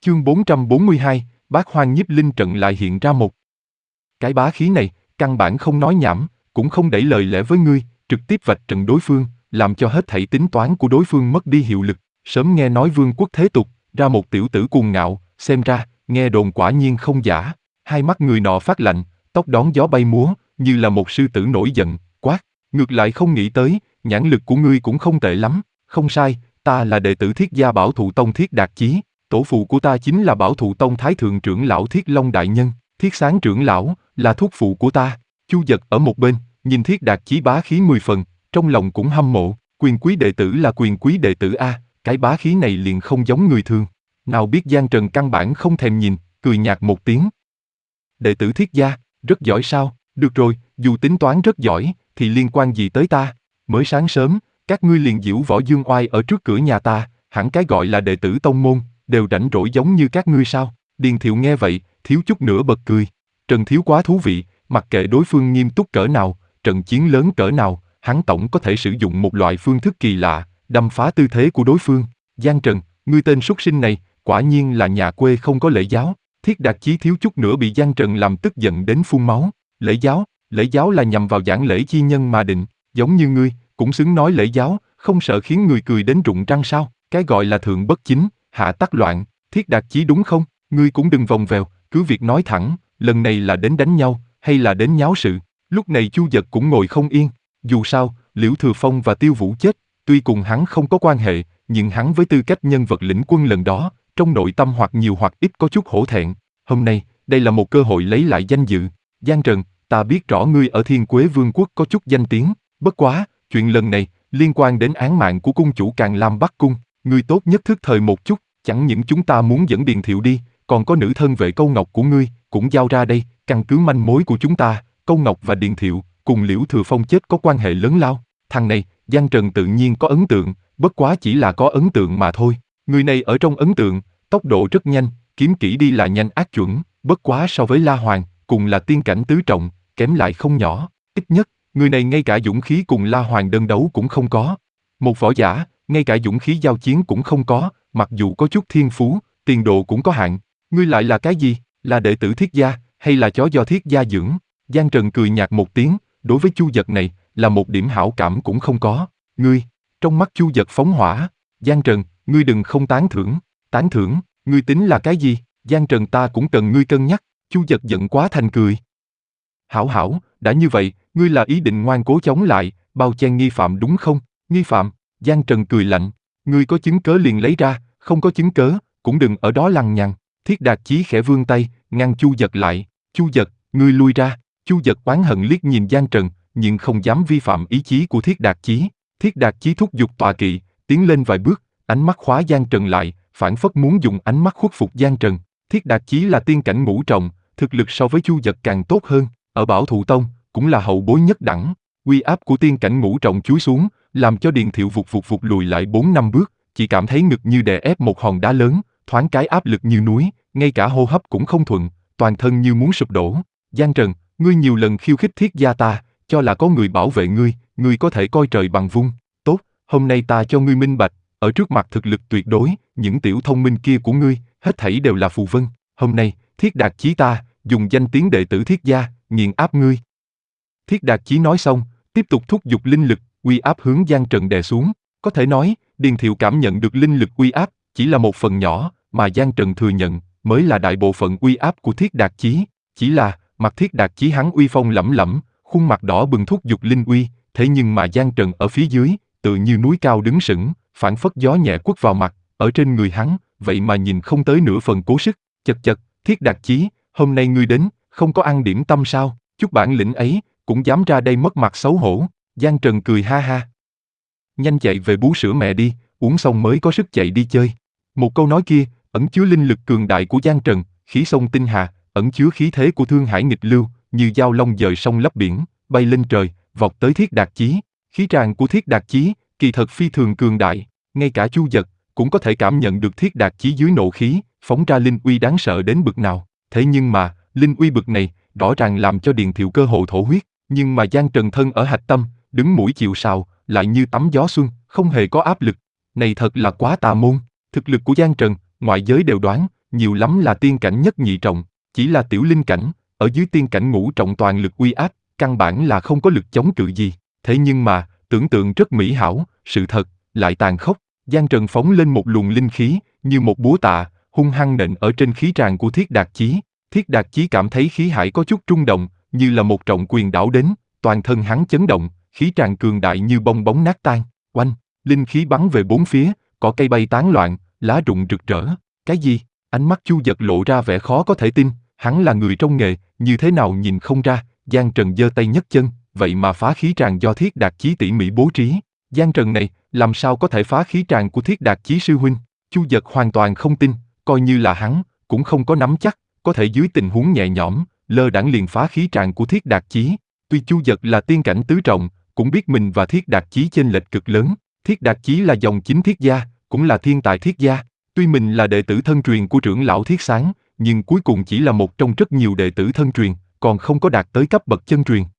Chương 442, Bát Hoang Nhiếp Linh Trận lại hiện ra một cái bá khí này, căn bản không nói nhảm, cũng không đẩy lời lẽ với ngươi, trực tiếp vạch trần đối phương, làm cho hết thảy tính toán của đối phương mất đi hiệu lực. Sớm nghe nói vương quốc thế tục, ra một tiểu tử cuồng ngạo, xem ra, nghe đồn quả nhiên không giả. Hai mắt người nọ phát lạnh, tóc đón gió bay múa, như là một sư tử nổi giận, quát. Ngược lại không nghĩ tới, nhãn lực của ngươi cũng không tệ lắm, không sai, ta là đệ tử Thiết Gia Bảo Thụ Tông Thiết Đạt Chí, tổ phụ của ta chính là Bảo Thụ Tông Thái Thượng trưởng lão Thiết Long Đại Nhân, Thiết Sáng trưởng lão, là thúc phụ của ta. Chu Dật ở một bên, nhìn Thiết Đạt Chí bá khí 10 phần, trong lòng cũng hâm mộ, quyền quý đệ tử là quyền quý đệ tử a, cái bá khí này liền không giống người thường. Nào biết Giang Trần căn bản không thèm nhìn, cười nhạt một tiếng. Đệ tử Thiết Gia, rất giỏi sao? Được rồi, dù tính toán rất giỏi, thì liên quan gì tới ta? Mới sáng sớm, các ngươi liền giễu võ dương oai ở trước cửa nhà ta, hẳn cái gọi là đệ tử tông môn, đều rảnh rỗi giống như các ngươi sao? Điền Thiệu nghe vậy, thiếu chút nữa bật cười. Trần Thiếu quá thú vị, mặc kệ đối phương nghiêm túc cỡ nào, trận chiến lớn cỡ nào, hắn tổng có thể sử dụng một loại phương thức kỳ lạ, đâm phá tư thế của đối phương. Giang Trần, ngươi tên súc sinh này, quả nhiên là nhà quê không có lễ giáo. Thiết Đạt Chí thiếu chút nữa bị Giang Trần làm tức giận đến phun máu. Lễ giáo là nhằm vào giảng lễ chi nhân mà định, giống như ngươi, cũng xứng nói lễ giáo, không sợ khiến người cười đến rụng răng sao? Cái gọi là thượng bất chính, hạ tắc loạn, Thiết Đạt Chí đúng không? Ngươi cũng đừng vòng vèo, cứ việc nói thẳng, lần này là đến đánh nhau, hay là đến nháo sự? Lúc này Chu Dật cũng ngồi không yên, dù sao, Liễu Thừa Phong và Tiêu Vũ chết, tuy cùng hắn không có quan hệ, nhưng hắn với tư cách nhân vật lĩnh quân lần đó, trong nội tâm hoặc nhiều hoặc ít có chút hổ thẹn. Hôm nay, đây là một cơ hội lấy lại danh dự. Giang Trần, ta biết rõ ngươi ở Thiên Quế Vương quốc có chút danh tiếng, bất quá, chuyện lần này, liên quan đến án mạng của cung chủ Càn Lam Bắc Cung, ngươi tốt nhất thức thời một chút, chẳng những chúng ta muốn dẫn Điền Thiệu đi, còn có nữ thân vệ Câu Ngọc của ngươi, cũng giao ra đây, căn cứ manh mối của chúng ta, Câu Ngọc và Điền Thiệu, cùng Liễu Thừa Phong chết có quan hệ lớn lao. Thằng này, Giang Trần tự nhiên có ấn tượng, bất quá chỉ là có ấn tượng mà thôi. Người này ở trong ấn tượng, tốc độ rất nhanh, kiếm kỹ đi là nhanh ác chuẩn, bất quá so với La Hoàng, cùng là tiên cảnh tứ trọng, kém lại không nhỏ. Ít nhất, người này ngay cả dũng khí cùng La Hoàng đơn đấu cũng không có. Một võ giả, ngay cả dũng khí giao chiến cũng không có, mặc dù có chút thiên phú, tiền đồ cũng có hạn. Ngươi lại là cái gì? Là đệ tử Thiết Gia, hay là chó do Thiết Gia dưỡng? Giang Trần cười nhạt một tiếng, đối với Chu Dật này, là một điểm hảo cảm cũng không có. Ngươi, trong mắt Chu Dật phóng hỏa. Giang Trần, ngươi đừng không tán thưởng, ngươi tính là cái gì? Giang Trần, ta cũng cần ngươi cân nhắc. Chu Dật giận quá thành cười. Hảo, đã như vậy, ngươi là ý định ngoan cố chống lại, bao che nghi phạm đúng không? Nghi phạm? Giang Trần cười lạnh. Ngươi có chứng cớ liền lấy ra, không có chứng cớ, cũng đừng ở đó lằng nhằng. Thiết Đạt Chí khẽ vươn tay, ngăn Chu Dật lại. Chu Dật, ngươi lui ra. Chu Dật oán hận liếc nhìn Giang Trần, nhưng không dám vi phạm ý chí của Thiết Đạt Chí. Thiết Đạt Chí thúc giục tọa kỵ, tiến lên vài bước, ánh mắt khóa Giang Trần lại, phảng phất muốn dùng ánh mắt khuất phục Giang Trần. Thiết Đạt Chí là tiên cảnh ngũ trọng, thực lực so với Chu Dật càng tốt hơn, ở Bảo Thụ Tông cũng là hậu bối nhất đẳng. Uy áp của tiên cảnh ngũ trọng chúi xuống, làm cho Điền Thiệu vụt lùi lại 4-5 bước, chỉ cảm thấy ngực như đè ép một hòn đá lớn, thoáng cái áp lực như núi, ngay cả hô hấp cũng không thuận, toàn thân như muốn sụp đổ. Giang Trần, ngươi nhiều lần khiêu khích Thiết Gia ta, cho là có người bảo vệ ngươi có thể coi trời bằng vung. Tốt, hôm nay ta cho ngươi minh bạch, ở trước mặt thực lực tuyệt đối, những tiểu thông minh kia của ngươi, hết thảy đều là phù vân. Hôm nay, Thiết Đạt Chí ta, dùng danh tiếng đệ tử Thiết Gia, nghiền áp ngươi. Thiết Đạt Chí nói xong, tiếp tục thúc giục linh lực, uy áp hướng Giang Trần đè xuống. Có thể nói, Điền Thiệu cảm nhận được linh lực uy áp, chỉ là một phần nhỏ, mà Giang Trần thừa nhận, mới là đại bộ phận uy áp của Thiết Đạt Chí. Chỉ là, mặt Thiết Đạt Chí hắn uy phong lẫm lẫm, khuôn mặt đỏ bừng thúc giục linh uy, thế nhưng mà Giang Trần ở phía dưới, tự như núi cao đứng sững, phảng phất gió nhẹ quất vào mặt, ở trên người hắn, vậy mà nhìn không tới nửa phần cố sức. Chật, Thiết Đạt Chí, hôm nay ngươi đến, không có ăn điểm tâm sao? Chút bản lĩnh ấy, cũng dám ra đây mất mặt xấu hổ. Giang Trần cười ha ha. Nhanh chạy về bú sữa mẹ đi, uống xong mới có sức chạy đi chơi. Một câu nói kia, ẩn chứa linh lực cường đại của Giang Trần, khí sông tinh hà, ẩn chứa khí thế của Thương Hải nghịch lưu, như dao long dời sông lấp biển, bay lên trời, vọt tới Thiết Đạt Chí. Khí tràng của Thiết Đạt Chí, kỳ thật phi thường cường đại, ngay cả Chu Dật cũng có thể cảm nhận được Thiết Đạt Chí dưới nộ khí, phóng ra linh uy đáng sợ đến bực nào. Thế nhưng mà, linh uy bực này, rõ ràng làm cho Điền Thiệu cơ hồ thổ huyết, nhưng mà Giang Trần thân ở hạch tâm, đứng mũi chịu sào, lại như tắm gió xuân, không hề có áp lực. Này thật là quá tà môn. Thực lực của Giang Trần, ngoại giới đều đoán, nhiều lắm là tiên cảnh nhất nhị trọng, chỉ là tiểu linh cảnh, ở dưới tiên cảnh ngũ trọng toàn lực uy áp, căn bản là không có lực chống cự gì. Thế nhưng mà, tưởng tượng rất mỹ hảo, sự thật lại tàn khốc. Giang Trần phóng lên một luồng linh khí, như một búa tạ, hung hăng nện ở trên khí tràng của Thiết Đạt Chí. Thiết Đạt Chí cảm thấy khí hải có chút rung động, như là một trọng quyền đảo đến, toàn thân hắn chấn động, khí tràng cường đại như bong bóng nát tan. Oanh, linh khí bắn về bốn phía, cỏ cây bay tán loạn, lá rụng rực rỡ. Cái gì? Ánh mắt Chu Dật lộ ra vẻ khó có thể tin, hắn là người trong nghề, như thế nào nhìn không ra. Giang Trần giơ tay nhấc chân, vậy mà phá khí tràng do Thiết Đạt Chí tỉ mỉ bố trí. Giang Trần này, làm sao có thể phá khí tràng của Thiết Đạt Chí sư huynh? Chu Dật hoàn toàn không tin, coi như là hắn, cũng không có nắm chắc, có thể dưới tình huống nhẹ nhõm, lơ đãng liền phá khí tràng của Thiết Đạt Chí. Tuy Chu Dật là tiên cảnh tứ trọng, cũng biết mình và Thiết Đạt Chí chênh lệch cực lớn. Thiết Đạt Chí là dòng chính Thiết gia, cũng là thiên tài Thiết gia. Tuy mình là đệ tử thân truyền của trưởng lão Thiết Sáng, nhưng cuối cùng chỉ là một trong rất nhiều đệ tử thân truyền, còn không có đạt tới cấp bậc chân truyền.